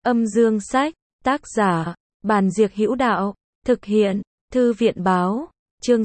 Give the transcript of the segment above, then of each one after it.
Âm dương sách, tác giả, Bàn Diệc Hữu Đạo, thực hiện, Thư viện báo, chương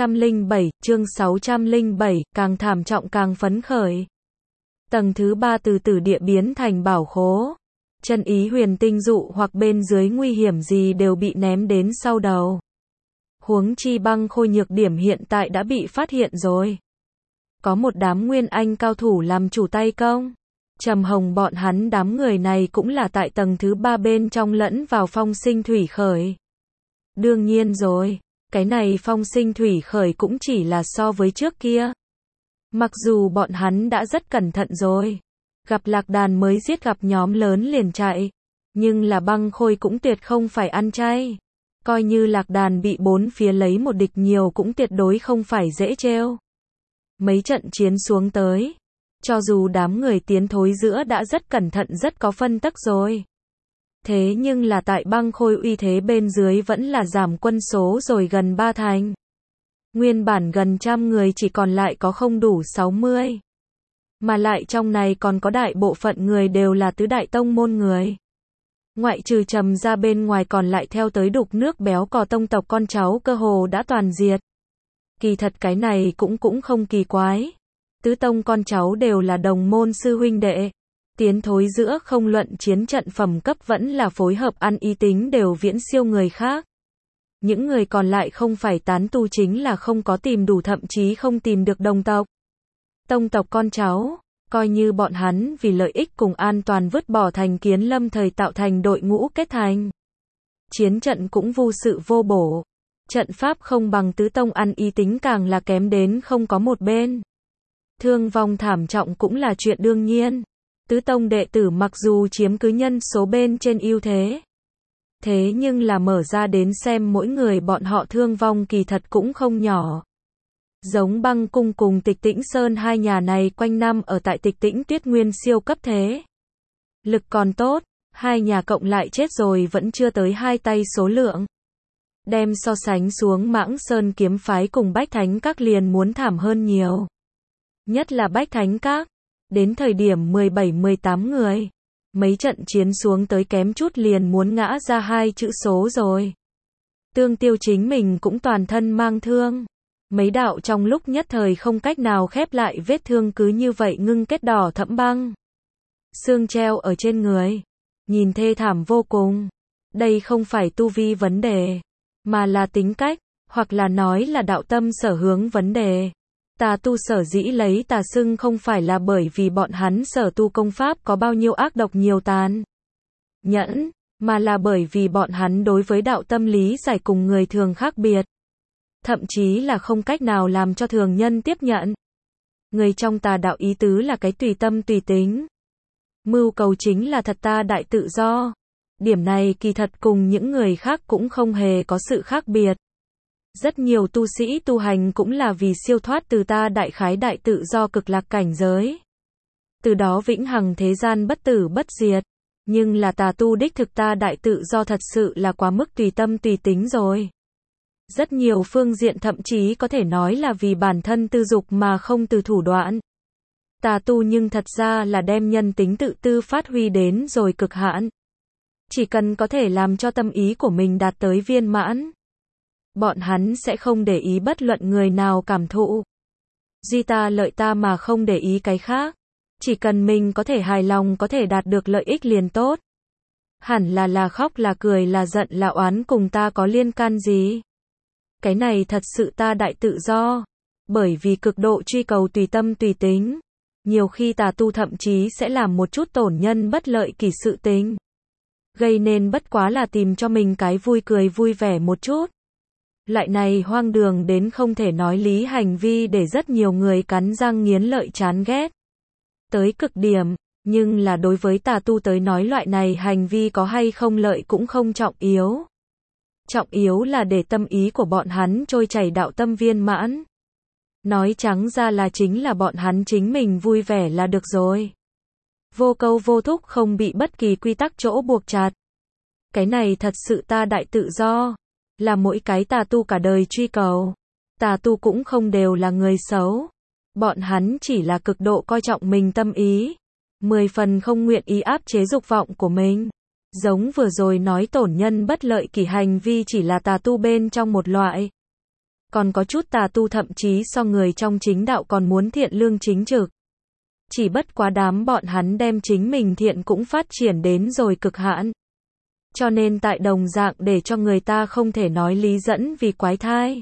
607, càng thảm trọng càng phấn khởi. Tầng thứ 3 từ tử địa biến thành bảo khố. Chân ý huyền tinh dụ hoặc bên dưới nguy hiểm gì đều bị ném đến sau đầu. Huống chi băng khôi nhược điểm hiện tại đã bị phát hiện rồi. Có một đám nguyên anh cao thủ làm chủ tay công. Trầm Hồng bọn hắn đám người này cũng là tại tầng thứ 3 bên trong lẫn vào phong sinh thủy khởi. Đương nhiên rồi, cái này phong sinh thủy khởi cũng chỉ là so với trước kia. Mặc dù bọn hắn đã rất cẩn thận rồi, gặp lạc đàn mới giết gặp nhóm lớn liền chạy, nhưng là băng khôi cũng tuyệt không phải ăn chay. Coi như lạc đàn bị bốn phía lấy một địch nhiều cũng tuyệt đối không phải dễ trêu. Mấy trận chiến xuống tới, cho dù đám người tiến thối giữa đã rất cẩn thận rất có phân tắc rồi. Thế nhưng là tại băng khôi uy thế bên dưới vẫn là giảm quân số rồi gần 3 thành. Nguyên bản gần trăm người chỉ còn lại có không đủ 60. Mà lại trong này còn có đại bộ phận người đều là tứ đại tông môn người. Ngoại trừ Trầm ra bên ngoài còn lại theo tới đục nước béo cò tông tộc con cháu cơ hồ đã toàn diệt. Kỳ thật cái này cũng không kỳ quái. Tứ tông con cháu đều là đồng môn sư huynh đệ. Tiến thối giữa không luận chiến trận phẩm cấp vẫn là phối hợp ăn ý tính đều viễn siêu người khác. Những người còn lại không phải tán tu chính là không có tìm đủ thậm chí không tìm được đồng tộc. Tông tộc con cháu, coi như bọn hắn vì lợi ích cùng an toàn vứt bỏ thành kiến lâm thời tạo thành đội ngũ kết thành. Chiến trận cũng vô sự vô bổ. Trận pháp không bằng tứ tông ăn ý tính càng là kém đến không có một bên. Thương vong thảm trọng cũng là chuyện đương nhiên. Tứ tông đệ tử mặc dù chiếm cứ nhân số bên trên ưu thế. Thế nhưng là mở ra đến xem mỗi người bọn họ thương vong kỳ thật cũng không nhỏ. Giống Băng Cung cùng Tịch Tĩnh Sơn hai nhà này quanh năm ở tại Tịch Tĩnh Tuyết Nguyên siêu cấp thế. Lực còn tốt, hai nhà cộng lại chết rồi vẫn chưa tới hai tay số lượng. Đem so sánh xuống Mãng Sơn kiếm phái cùng Bách Thánh Các liền muốn thảm hơn nhiều. Nhất là Bách Thánh Các, đến thời điểm 17-18 người. Mấy trận chiến xuống tới kém chút liền muốn ngã ra hai chữ số rồi. Tương Tiêu chính mình cũng toàn thân mang thương. Mấy đạo trong lúc nhất thời không cách nào khép lại vết thương cứ như vậy ngưng kết đỏ thẫm băng. Xương treo ở trên người. Nhìn thê thảm vô cùng. Đây không phải tu vi vấn đề, mà là tính cách, hoặc là nói là đạo tâm sở hướng vấn đề. Tà tu sở dĩ lấy tà xưng không phải là bởi vì bọn hắn sở tu công pháp có bao nhiêu ác độc nhiều tàn nhẫn, mà là bởi vì bọn hắn đối với đạo tâm lý giải cùng người thường khác biệt. Thậm chí là không cách nào làm cho thường nhân tiếp nhận. Người trong tà đạo ý tứ là cái tùy tâm tùy tính. Mưu cầu chính là thật ta đại tự do. Điểm này kỳ thật cùng những người khác cũng không hề có sự khác biệt. Rất nhiều tu sĩ tu hành cũng là vì siêu thoát từ ta đại khái đại tự do cực lạc cảnh giới. Từ đó vĩnh hằng thế gian bất tử bất diệt. Nhưng là tà tu đích thực ta đại tự do thật sự là quá mức tùy tâm tùy tính rồi. Rất nhiều phương diện thậm chí có thể nói là vì bản thân tư dục mà không từ thủ đoạn. Tà tu nhưng thật ra là đem nhân tính tự tư phát huy đến rồi cực hạn. Chỉ cần có thể làm cho tâm ý của mình đạt tới viên mãn. Bọn hắn sẽ không để ý bất luận người nào cảm thụ. Duy ta lợi ta mà không để ý cái khác. Chỉ cần mình có thể hài lòng có thể đạt được lợi ích liền tốt. Hẳn là khóc là cười là giận là oán cùng ta có liên can gì. Cái này thật sự ta đại tự do. Bởi vì cực độ truy cầu tùy tâm tùy tính. Nhiều khi tà tu thậm chí sẽ làm một chút tổn nhân bất lợi kỳ sự tình. Gây nên bất quá là tìm cho mình cái vui cười vui vẻ một chút. Loại này hoang đường đến không thể nói lý hành vi để rất nhiều người cắn răng nghiến lợi chán ghét. Tới cực điểm, nhưng là đối với tà tu tới nói loại này hành vi có hay không lợi cũng không trọng yếu. Trọng yếu là để tâm ý của bọn hắn trôi chảy đạo tâm viên mãn. Nói trắng ra là chính là bọn hắn chính mình vui vẻ là được rồi. Vô câu vô thúc không bị bất kỳ quy tắc chỗ buộc chặt. Cái này thật sự ta đại tự do. Là mỗi cái tà tu cả đời truy cầu. Tà tu cũng không đều là người xấu. Bọn hắn chỉ là cực độ coi trọng mình tâm ý. 10 phần không nguyện ý áp chế dục vọng của mình. Giống vừa rồi nói tổn nhân bất lợi kỷ hành vi chỉ là tà tu bên trong một loại. Còn có chút tà tu thậm chí so người trong chính đạo còn muốn thiện lương chính trực. Chỉ bất quá đám bọn hắn đem chính mình thiện cũng phát triển đến rồi cực hạn. Cho nên tại đồng dạng để cho người ta không thể nói lý dẫn vì quái thai.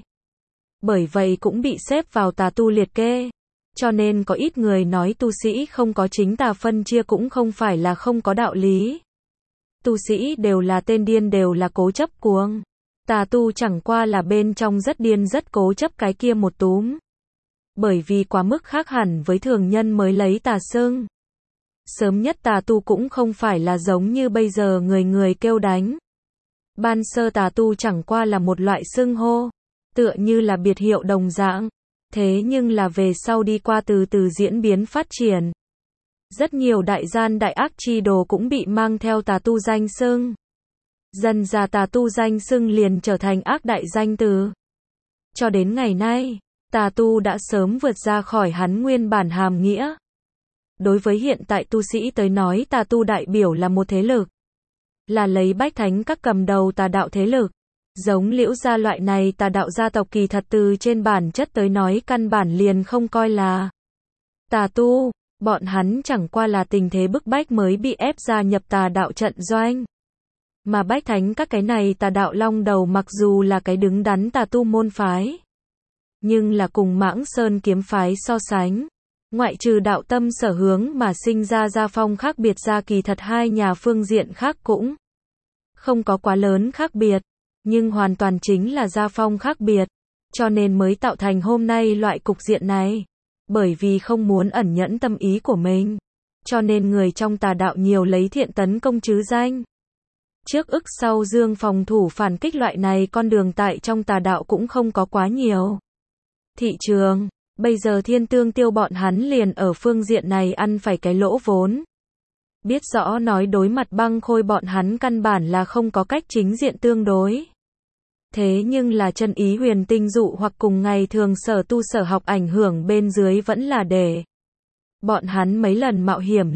Bởi vậy cũng bị xếp vào tà tu liệt kê. Cho nên có ít người nói tu sĩ không có chính tà phân chia cũng không phải là không có đạo lý. Tu sĩ đều là tên điên, đều là cố chấp cuồng. Tà tu chẳng qua là bên trong rất điên rất cố chấp cái kia một túm. Bởi vì quá mức khác hẳn với thường nhân mới lấy tà xưng. Sớm nhất tà tu cũng không phải là giống như bây giờ người người kêu đánh. Ban sơ tà tu chẳng qua là một loại xưng hô, tựa như là biệt hiệu đồng dạng. Thế nhưng là về sau đi qua từ từ diễn biến phát triển. Rất nhiều đại gian đại ác chi đồ cũng bị mang theo tà tu danh xưng. Dần ra tà tu danh xưng liền trở thành ác đại danh từ. Cho đến ngày nay, tà tu đã sớm vượt ra khỏi hắn nguyên bản hàm nghĩa. Đối với hiện tại tu sĩ tới nói, tà tu đại biểu là một thế lực. Là lấy bách thánh các cầm đầu tà đạo thế lực. Giống Liễu gia loại này tà đạo gia tộc kỳ thật từ trên bản chất tới nói căn bản liền không coi là tà tu. Bọn hắn chẳng qua là tình thế bức bách mới bị ép gia nhập tà đạo trận doanh. Mà bách thánh các cái này tà đạo long đầu mặc dù là cái đứng đắn tà tu môn phái, nhưng là cùng Mãng Sơn kiếm phái so sánh, ngoại trừ đạo tâm sở hướng mà sinh ra gia phong khác biệt ra, kỳ thật hai nhà phương diện khác cũng không có quá lớn khác biệt, nhưng hoàn toàn chính là gia phong khác biệt, cho nên mới tạo thành hôm nay loại cục diện này. Bởi vì không muốn ẩn nhẫn tâm ý của mình, cho nên người trong tà đạo nhiều lấy thiện tấn công chứ danh. Trước ức sau dương phòng thủ phản kích loại này con đường tại trong tà đạo cũng không có quá nhiều. Thị trường, bây giờ Thiên Tương Tiêu bọn hắn liền ở phương diện này ăn phải cái lỗ vốn. Biết rõ nói đối mặt Băng Khôi bọn hắn căn bản là không có cách chính diện tương đối. Thế nhưng là chân ý huyền tinh dụ hoặc cùng ngày thường sở tu sở học ảnh hưởng bên dưới vẫn là để bọn hắn mấy lần mạo hiểm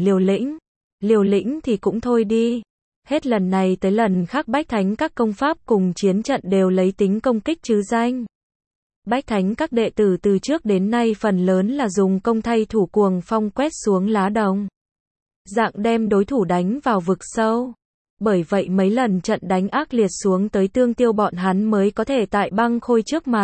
liều lĩnh thì cũng thôi đi. Hết lần này tới lần khác bách thánh các công pháp cùng chiến trận đều lấy tính công kích chứ danh. Bách thánh các đệ tử từ trước đến nay phần lớn là dùng công thay thủ cuồng phong quét xuống lá đồng. Dạng đem đối thủ đánh vào vực sâu. Bởi vậy mấy lần trận đánh ác liệt xuống tới Tương Tiêu bọn hắn mới có thể tại Băng Khôi trước mặt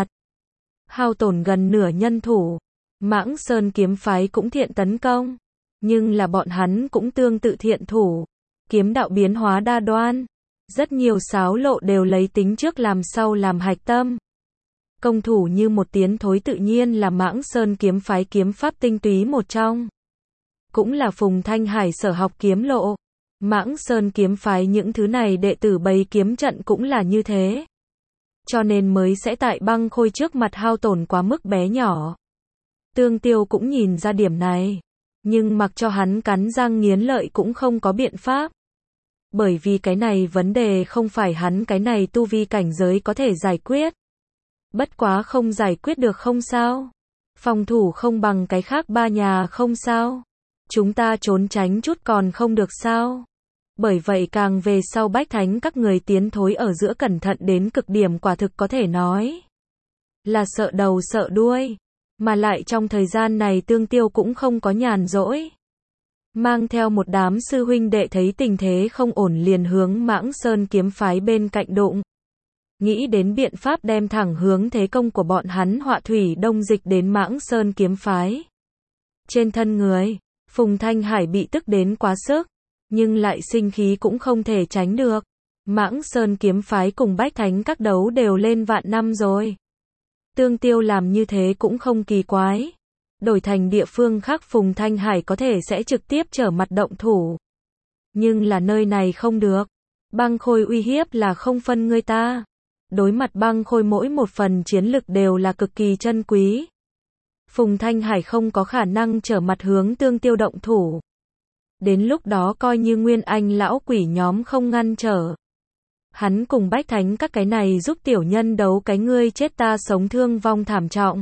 hao tổn gần nửa nhân thủ. Mãng Sơn kiếm phái cũng thiện tấn công, nhưng là bọn hắn cũng tương tự thiện thủ. Kiếm đạo biến hóa đa đoan, rất nhiều xáo lộ đều lấy tính trước làm sau làm hạch tâm. Công thủ như một tiến thối tự nhiên là Mãng Sơn kiếm phái kiếm pháp tinh túy một trong. Cũng là Phùng Thanh Hải sở học kiếm lộ. Mãng Sơn kiếm phái những thứ này đệ tử bày kiếm trận cũng là như thế. Cho nên mới sẽ tại Băng Khôi trước mặt hao tổn quá mức bé nhỏ. Tương Tiêu cũng nhìn ra điểm này, nhưng mặc cho hắn cắn răng nghiến lợi cũng không có biện pháp. Bởi vì cái này vấn đề không phải hắn cái này tu vi cảnh giới có thể giải quyết. Bất quá không giải quyết được không sao. Phòng thủ không bằng cái khác ba nhà không sao. Chúng ta trốn tránh chút còn không được sao. Bởi vậy càng về sau bách thánh các người tiến thối ở giữa cẩn thận đến cực điểm, quả thực có thể nói là sợ đầu sợ đuôi. Mà lại trong thời gian này Tương Tiêu cũng không có nhàn rỗi. Mang theo một đám sư huynh đệ thấy tình thế không ổn liền hướng Mãng Sơn kiếm phái bên cạnh đụng. Nghĩ đến biện pháp đem thẳng hướng thế công của bọn hắn họa thủy đông dịch đến Mãng Sơn kiếm phái. Trên thân người, Phùng Thanh Hải bị tức đến quá sức, nhưng lại sinh khí cũng không thể tránh được. Mãng Sơn kiếm phái cùng bách thánh các đấu đều lên vạn năm rồi. Tương Tiêu làm như thế cũng không kỳ quái. Đổi thành địa phương khác Phùng Thanh Hải có thể sẽ trực tiếp trở mặt động thủ. Nhưng là nơi này không được. Băng Khôi uy hiếp là không phân ngươi ta. Đối mặt Băng Khôi mỗi một phần chiến lực đều là cực kỳ chân quý. Phùng Thanh Hải không có khả năng trở mặt hướng Tương Tiêu động thủ. Đến lúc đó coi như Nguyên Anh lão quỷ nhóm không ngăn trở. Hắn cùng bách thánh các cái này giúp tiểu nhân đấu cái ngươi chết ta sống thương vong thảm trọng.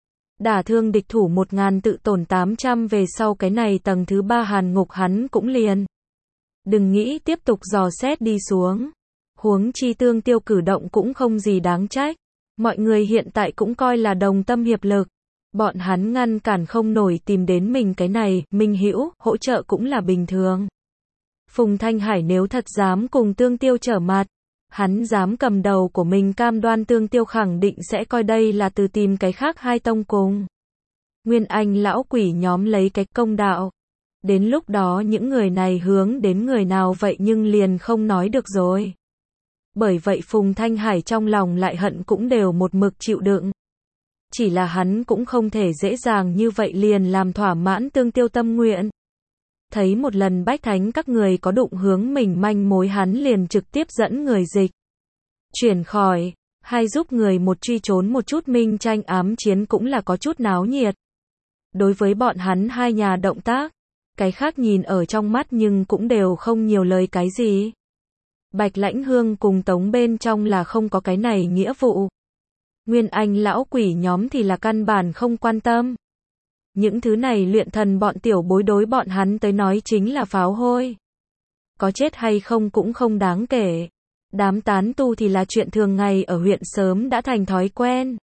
Đả thương địch thủ 1000 tự tổn 800 về sau cái này tầng thứ 3 hàn ngục hắn cũng liền Đừng nghĩ tiếp tục dò xét đi xuống. Huống chi Tương Tiêu cử động cũng không gì đáng trách. Mọi người hiện tại cũng coi là đồng tâm hiệp lực. Bọn hắn ngăn cản không nổi tìm đến mình cái này, minh hữu, hỗ trợ cũng là bình thường. Phùng Thanh Hải nếu thật dám cùng Tương Tiêu trở mặt, hắn dám cầm đầu của mình cam đoan Tương Tiêu khẳng định sẽ coi đây là từ tìm cái khác hai tông cùng. Nguyên Anh lão quỷ nhóm lấy cái công đạo. Đến lúc đó những người này hướng đến người nào vậy nhưng liền không nói được rồi. Bởi vậy Phùng Thanh Hải trong lòng lại hận cũng đều một mực chịu đựng. Chỉ là hắn cũng không thể dễ dàng như vậy liền làm thỏa mãn Tương Tiêu tâm nguyện. Thấy một lần Bách Thánh các người có đụng hướng mình manh mối hắn liền trực tiếp dẫn người dịch chuyển khỏi, hay giúp người một truy trốn một chút minh tranh ám chiến cũng là có chút náo nhiệt. Đối với bọn hắn hai nhà động tác, cái khác nhìn ở trong mắt nhưng cũng đều không nhiều lời cái gì. Bạch Lãnh Hương cùng Tống bên trong là không có cái này nghĩa vụ. Nguyên Anh lão quỷ nhóm thì là căn bản không quan tâm. Những thứ này luyện thần bọn tiểu bối đối bọn hắn tới nói chính là pháo hôi. Có chết hay không cũng không đáng kể. Đám tán tu thì là chuyện thường ngày ở huyện sớm đã thành thói quen.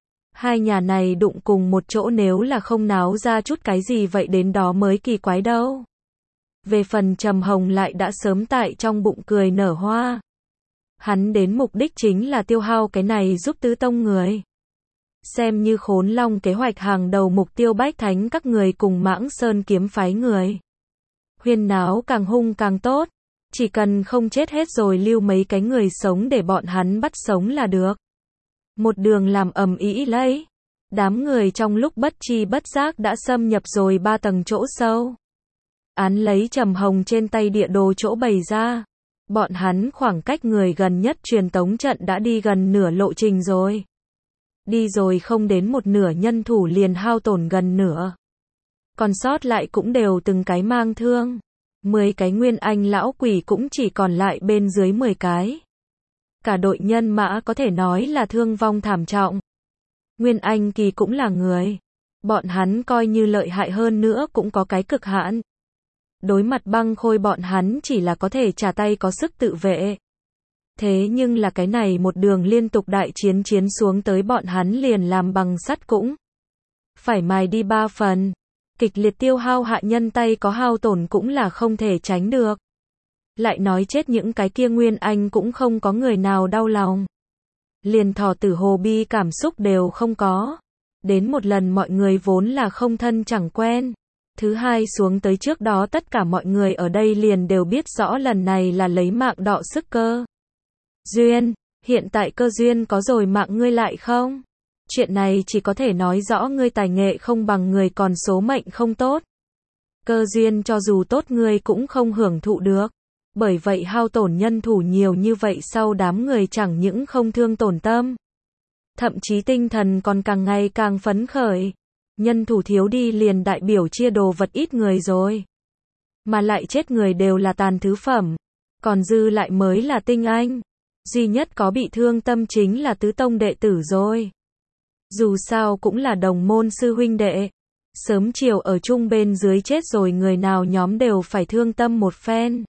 Hai nhà này đụng cùng một chỗ nếu là không náo ra chút cái gì vậy đến đó mới kỳ quái đâu. Về phần Trầm Hồng lại đã sớm tại trong bụng cười nở hoa. Hắn đến mục đích chính là tiêu hao cái này giúp tứ tông người. Xem như Khốn Long kế hoạch hàng đầu mục tiêu Bách Thánh các người cùng Mãng Sơn kiếm phái người. Huyên náo càng hung càng tốt. Chỉ cần không chết hết rồi lưu mấy cái người sống để bọn hắn bắt sống là được. Một đường làm ầm ĩ lấy. Đám người trong lúc bất chi bất giác đã xâm nhập rồi 3 tầng chỗ sâu. Án lấy Trầm Hồng trên tay địa đồ chỗ bày ra. Bọn hắn khoảng cách người gần nhất truyền tống trận đã đi gần nửa lộ trình rồi. Đi rồi không đến một nửa nhân thủ liền hao tổn gần nửa. Còn sót lại cũng đều từng cái mang thương. 10 cái Nguyên Anh lão quỷ cũng chỉ còn lại bên dưới 10 cái. Cả đội nhân mã có thể nói là thương vong thảm trọng. Nguyên Anh kỳ cũng là người. Bọn hắn coi như lợi hại hơn nữa cũng có cái cực hạn. Đối mặt băng khôi bọn hắn chỉ là có thể trả tay có sức tự vệ. Thế nhưng là cái này một đường liên tục đại chiến xuống tới bọn hắn liền làm bằng sắt cũng phải mài đi 3 phần. Kịch liệt tiêu hao hạ nhân tay có hao tổn cũng là không thể tránh được. Lại nói chết những cái kia Nguyên Anh cũng không có người nào đau lòng. Liền thỏ tử hồ bi cảm xúc đều không có. Đến một lần mọi người vốn là không thân chẳng quen. Thứ hai xuống tới trước đó tất cả mọi người ở đây liền đều biết rõ lần này là lấy mạng đọ sức cơ duyên. Hiện tại cơ duyên có rồi mạng ngươi lại không? Chuyện này chỉ có thể nói rõ ngươi tài nghệ không bằng người còn số mệnh không tốt. Cơ duyên cho dù tốt ngươi cũng không hưởng thụ được. Bởi vậy hao tổn nhân thủ nhiều như vậy sau đám người chẳng những không thương tổn tâm. Thậm chí tinh thần còn càng ngày càng phấn khởi. Nhân thủ thiếu đi liền đại biểu chia đồ vật ít người rồi. Mà lại chết người đều là tàn thứ phẩm. Còn dư lại mới là tinh anh. Duy nhất có bị thương tâm chính là tứ tông đệ tử rồi. Dù sao cũng là đồng môn sư huynh đệ. Sớm chiều ở chung bên dưới chết rồi người nào nhóm đều phải thương tâm một phen.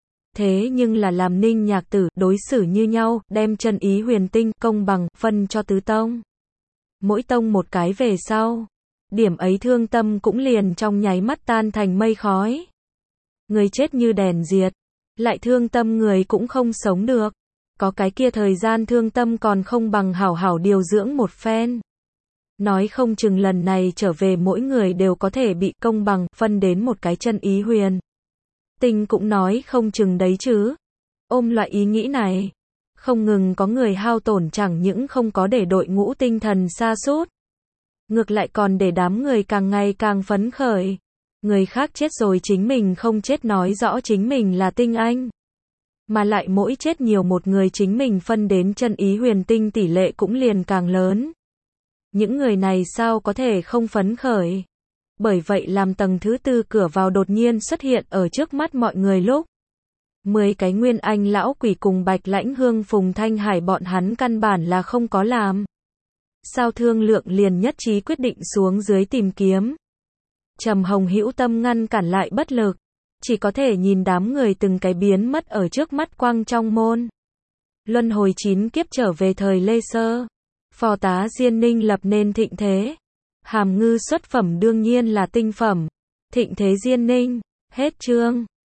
Thế nhưng là làm Ninh Nhạc Tử đối xử như nhau, đem chân ý huyền tinh công bằng phân cho tứ tông. Mỗi tông một cái về sau. Điểm ấy thương tâm cũng liền trong nháy mắt tan thành mây khói. Người chết như đèn diệt. Lại thương tâm người cũng không sống được. Có cái kia thời gian thương tâm còn không bằng hảo hảo điều dưỡng một phen. Nói không chừng lần này trở về mỗi người đều có thể bị công bằng phân đến một cái chân ý huyền. Tình cũng nói không chừng đấy chứ. Ôm loại ý nghĩ này. Không ngừng có người hao tổn chẳng những không có để đội ngũ tinh thần sa sút. Ngược lại còn để đám người càng ngày càng phấn khởi. Người khác chết rồi chính mình không chết nói rõ chính mình là tinh anh. Mà lại mỗi chết nhiều một người chính mình phân đến chân ý huyền tinh tỷ lệ cũng liền càng lớn. Những người này sao có thể không phấn khởi. Bởi vậy làm tầng thứ 4 cửa vào đột nhiên xuất hiện ở trước mắt mọi người lúc. 10 cái Nguyên Anh lão quỷ cùng Bạch Lãnh Hương Phùng Thanh Hải bọn hắn căn bản là không có làm. Sao thương lượng liền nhất trí quyết định xuống dưới tìm kiếm. Trầm Hồng hữu tâm ngăn cản lại bất lực. chỉ có thể nhìn đám người từng cái biến mất ở trước mắt quang trong môn. Luân hồi 9 kiếp trở về thời Lê Sơ. Phò tá Diên Ninh lập nên thịnh thế. Hàm Ngư xuất phẩm đương nhiên là tinh phẩm. Thịnh thế Diên Ninh. Hết chương.